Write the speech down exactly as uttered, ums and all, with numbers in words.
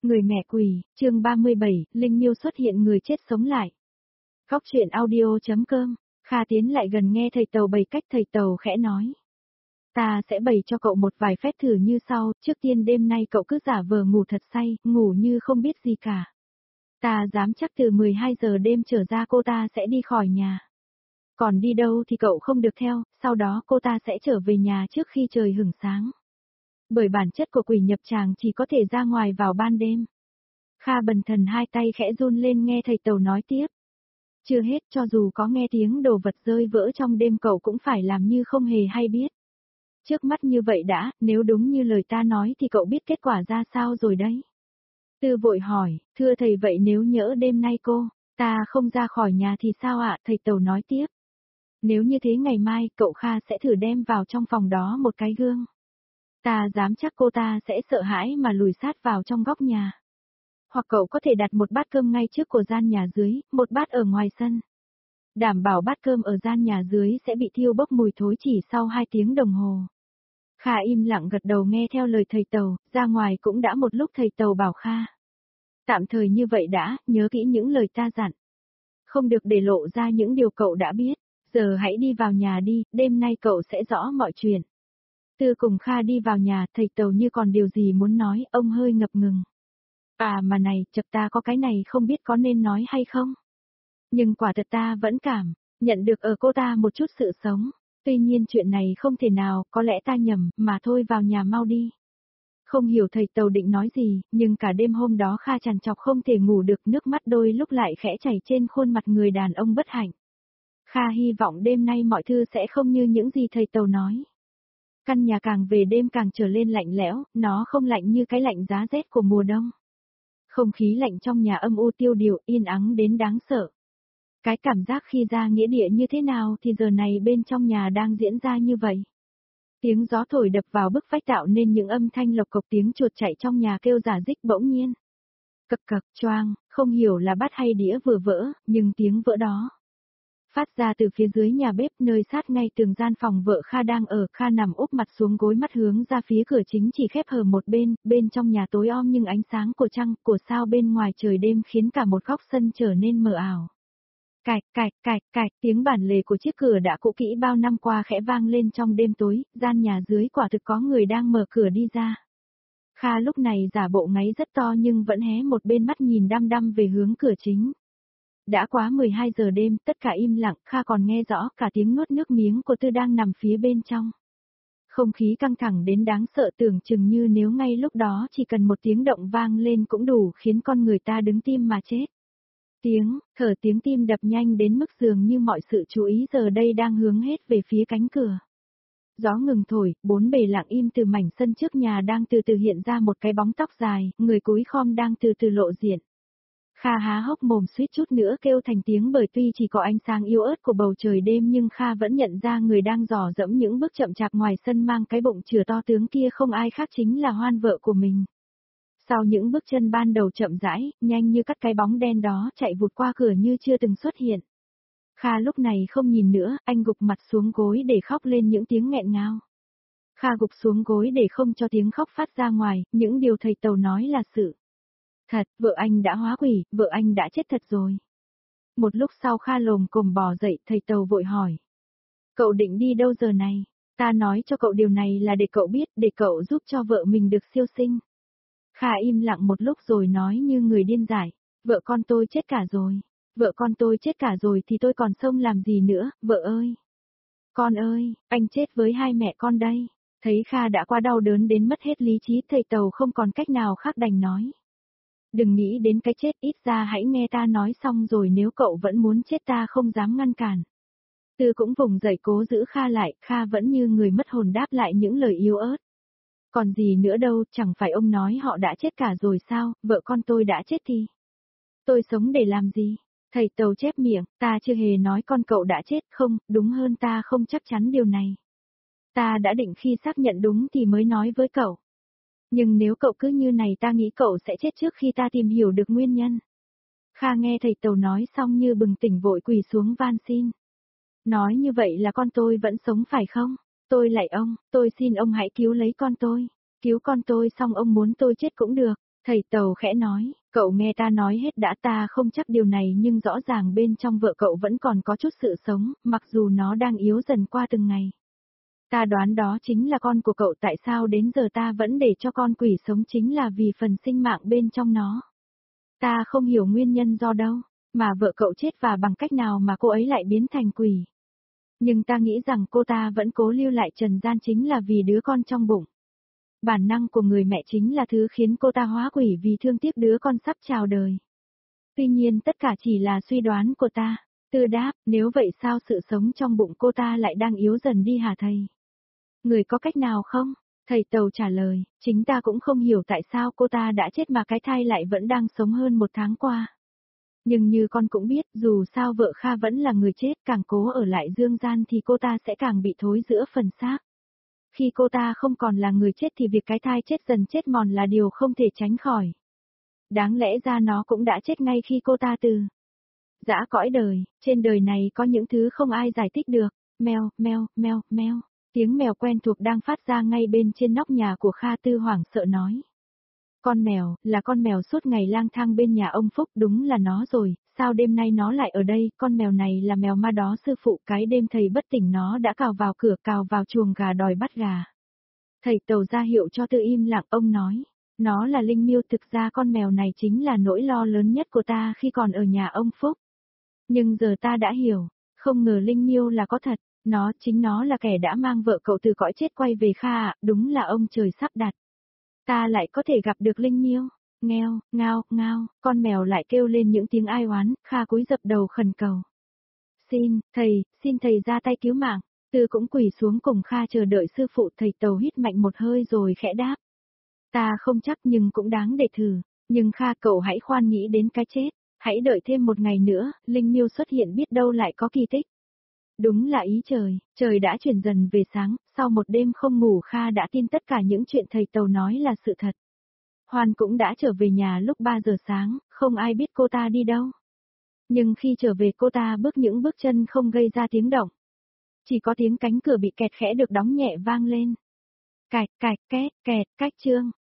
Người mẹ quỷ, chương ba mươi bảy, Linh Miêu xuất hiện người chết sống lại. Góc truyện audio.com, Kha tiến lại gần nghe thầy Tàu bày cách, thầy Tàu khẽ nói. Ta sẽ bày cho cậu một vài phép thử như sau, trước tiên đêm nay cậu cứ giả vờ ngủ thật say, ngủ như không biết gì cả. Ta dám chắc từ mười hai giờ đêm trở ra cô ta sẽ đi khỏi nhà. Còn đi đâu thì cậu không được theo, sau đó cô ta sẽ trở về nhà trước khi trời hửng sáng. Bởi bản chất của quỷ nhập tràng chỉ có thể ra ngoài vào ban đêm. Kha bần thần hai tay khẽ run lên nghe thầy Tàu nói tiếp. Chưa hết, cho dù có nghe tiếng đồ vật rơi vỡ trong đêm cậu cũng phải làm như không hề hay biết. Trước mắt như vậy đã, nếu đúng như lời ta nói thì cậu biết kết quả ra sao rồi đấy. Tư vội hỏi, thưa thầy vậy nếu nhỡ đêm nay cô, ta không ra khỏi nhà thì sao ạ? Thầy Tàu nói tiếp. Nếu như thế ngày mai cậu Kha sẽ thử đem vào trong phòng đó một cái gương. Ta dám chắc cô ta sẽ sợ hãi mà lùi sát vào trong góc nhà. Hoặc cậu có thể đặt một bát cơm ngay trước của gian nhà dưới, một bát ở ngoài sân. Đảm bảo bát cơm ở gian nhà dưới sẽ bị thiêu bốc mùi thối chỉ sau hai tiếng đồng hồ. Kha im lặng gật đầu nghe theo lời thầy Tàu, ra ngoài cũng đã một lúc thầy Tàu bảo Kha. Tạm thời như vậy đã, nhớ kỹ những lời ta dặn. Không được để lộ ra những điều cậu đã biết, giờ hãy đi vào nhà đi, đêm nay cậu sẽ rõ mọi chuyện. Tư cùng Kha đi vào nhà, thầy Tàu như còn điều gì muốn nói, ông hơi ngập ngừng. À mà này, chật ta có cái này không biết có nên nói hay không? Nhưng quả thật ta vẫn cảm, nhận được ở cô ta một chút sự sống. Tuy nhiên chuyện này không thể nào, có lẽ ta nhầm, mà thôi vào nhà mau đi. Không hiểu thầy Tàu định nói gì, nhưng cả đêm hôm đó Kha trằn trọc không thể ngủ được, nước mắt đôi lúc lại khẽ chảy trên khuôn mặt người đàn ông bất hạnh. Kha hy vọng đêm nay mọi thứ sẽ không như những gì thầy Tàu nói. Căn nhà càng về đêm càng trở lên lạnh lẽo, nó không lạnh như cái lạnh giá rét của mùa đông. Không khí lạnh trong nhà âm u tiêu điều, yên ắng đến đáng sợ. Cái cảm giác khi ra nghĩa địa như thế nào thì giờ này bên trong nhà đang diễn ra như vậy. Tiếng gió thổi đập vào bức vách tạo nên những âm thanh lộc cộc, tiếng chuột chạy trong nhà kêu rả rích bỗng nhiên. Cật cật choang, không hiểu là bát hay đĩa vừa vỡ, nhưng tiếng vỡ đó phát ra từ phía dưới nhà bếp nơi sát ngay tường gian phòng vợ Kha đang ở. Kha nằm úp mặt xuống gối, mắt hướng ra phía cửa chính chỉ khép hờ một bên, bên trong nhà tối om nhưng ánh sáng của trăng, của sao bên ngoài trời đêm khiến cả một góc sân trở nên mờ ảo. Cạch cạch cạch cạch, tiếng bản lề của chiếc cửa đã cũ kỹ bao năm qua khẽ vang lên trong đêm tối, gian nhà dưới quả thực có người đang mở cửa đi ra. Kha lúc này giả bộ ngáy rất to nhưng vẫn hé một bên mắt nhìn đăm đăm về hướng cửa chính. Đã quá mười hai giờ đêm, tất cả im lặng, Kha còn nghe rõ cả tiếng nuốt nước miếng của Tư đang nằm phía bên trong. Không khí căng thẳng đến đáng sợ, tưởng chừng như nếu ngay lúc đó chỉ cần một tiếng động vang lên cũng đủ khiến con người ta đứng tim mà chết. Tiếng, thở tiếng tim đập nhanh đến mức dường như mọi sự chú ý giờ đây đang hướng hết về phía cánh cửa. Gió ngừng thổi, bốn bề lặng im, từ mảnh sân trước nhà đang từ từ hiện ra một cái bóng tóc dài, người cúi khom đang từ từ lộ diện. Kha há hốc mồm suýt chút nữa kêu thành tiếng, bởi tuy chỉ có ánh sáng yếu ớt của bầu trời đêm nhưng Kha vẫn nhận ra người đang dò dẫm những bước chậm chạp ngoài sân mang cái bụng chửa to tướng kia không ai khác chính là Hoan, vợ của mình. Sau những bước chân ban đầu chậm rãi, nhanh như cắt, cái bóng đen đó chạy vụt qua cửa như chưa từng xuất hiện. Kha lúc này không nhìn nữa, anh gục mặt xuống gối để khóc lên những tiếng nghẹn ngào. Kha gục xuống gối để không cho tiếng khóc phát ra ngoài, những điều thầy Tàu nói là sự thật, vợ anh đã hóa quỷ, vợ anh đã chết thật rồi. Một lúc sau Kha lồm cồm bò dậy, thầy Tàu vội hỏi. Cậu định đi đâu giờ này? Ta nói cho cậu điều này là để cậu biết, để cậu giúp cho vợ mình được siêu sinh. Kha im lặng một lúc rồi nói như người điên dại. Vợ con tôi chết cả rồi. Vợ con tôi chết cả rồi thì tôi còn sống làm gì nữa, vợ ơi. Con ơi, anh chết với hai mẹ con đây. Thấy Kha đã quá đau đớn đến mất hết lý trí, thầy Tàu không còn cách nào khác đành nói. Đừng nghĩ đến cái chết, ít ra hãy nghe ta nói xong rồi, nếu cậu vẫn muốn chết ta không dám ngăn cản. Tư cũng vùng dậy cố giữ Kha lại, Kha vẫn như người mất hồn đáp lại những lời yếu ớt. Còn gì nữa đâu, chẳng phải ông nói họ đã chết cả rồi sao, vợ con tôi đã chết thì tôi sống để làm gì? Thầy Tàu chép miệng, ta chưa hề nói con cậu đã chết, không, đúng hơn ta không chắc chắn điều này. Ta đã định khi xác nhận đúng thì mới nói với cậu. Nhưng nếu cậu cứ như này ta nghĩ cậu sẽ chết trước khi ta tìm hiểu được nguyên nhân. Kha nghe thầy Tàu nói xong như bừng tỉnh, vội quỳ xuống van xin. Nói như vậy là con tôi vẫn sống phải không? Tôi lạy ông, tôi xin ông hãy cứu lấy con tôi. Cứu con tôi xong ông muốn tôi chết cũng được. Thầy Tàu khẽ nói, cậu nghe ta nói hết đã, ta không chắc điều này nhưng rõ ràng bên trong vợ cậu vẫn còn có chút sự sống, mặc dù nó đang yếu dần qua từng ngày. Ta đoán đó chính là con của cậu, tại sao đến giờ ta vẫn để cho con quỷ sống chính là vì phần sinh mạng bên trong nó. Ta không hiểu nguyên nhân do đâu, mà vợ cậu chết và bằng cách nào mà cô ấy lại biến thành quỷ. Nhưng ta nghĩ rằng cô ta vẫn cố lưu lại trần gian chính là vì đứa con trong bụng. Bản năng của người mẹ chính là thứ khiến cô ta hóa quỷ vì thương tiếc đứa con sắp chào đời. Tuy nhiên tất cả chỉ là suy đoán của ta. Tư đáp, nếu vậy sao sự sống trong bụng cô ta lại đang yếu dần đi hả thầy? Người có cách nào không? Thầy Tàu trả lời, chính ta cũng không hiểu tại sao cô ta đã chết mà cái thai lại vẫn đang sống hơn một tháng qua. Nhưng như con cũng biết, dù sao vợ Kha vẫn là người chết, càng cố ở lại dương gian thì cô ta sẽ càng bị thối rữa phần xác. Khi cô ta không còn là người chết thì việc cái thai chết dần chết mòn là điều không thể tránh khỏi. Đáng lẽ ra nó cũng đã chết ngay khi cô ta từ dã cõi đời, trên đời này có những thứ không ai giải thích được. Mèo, mèo, mèo, mèo. Tiếng mèo quen thuộc đang phát ra ngay bên trên nóc nhà của Kha Tư hoảng sợ nói. Con mèo, là con mèo suốt ngày lang thang bên nhà ông Phúc, đúng là nó rồi, sao đêm nay nó lại ở đây, con mèo này là mèo ma đó sư phụ, cái đêm thầy bất tỉnh nó đã cào vào cửa, cào vào chuồng gà đòi bắt gà. Thầy Tàu ra hiệu cho Tư im lặng, ông nói, nó là linh miêu, thực ra con mèo này chính là nỗi lo lớn nhất của ta khi còn ở nhà ông Phúc. Nhưng giờ ta đã hiểu, không ngờ linh miêu là có thật, nó, chính nó là kẻ đã mang vợ cậu từ cõi chết quay về Kha ạ, đúng là ông trời sắp đặt. Ta lại có thể gặp được linh miêu. Ngheo, ngao, ngao, con mèo lại kêu lên những tiếng ai oán, Kha cúi dập đầu khẩn cầu. Xin, thầy, xin thầy ra tay cứu mạng. Tư cũng quỳ xuống cùng Kha chờ đợi sư phụ. Thầy Tàu hít mạnh một hơi rồi khẽ đáp. Ta không chắc nhưng cũng đáng để thử. Nhưng Kha, cậu hãy khoan nghĩ đến cái chết. Hãy đợi thêm một ngày nữa, linh miêu xuất hiện biết đâu lại có kỳ tích. Đúng là ý trời, trời đã chuyển dần về sáng, sau một đêm không ngủ Kha đã tin tất cả những chuyện thầy Tàu nói là sự thật. Hoan cũng đã trở về nhà lúc ba giờ sáng, không ai biết cô ta đi đâu. Nhưng khi trở về cô ta bước những bước chân không gây ra tiếng động. Chỉ có tiếng cánh cửa bị kẹt khẽ được đóng nhẹ vang lên. Cạch cạch két kẹt cách chương.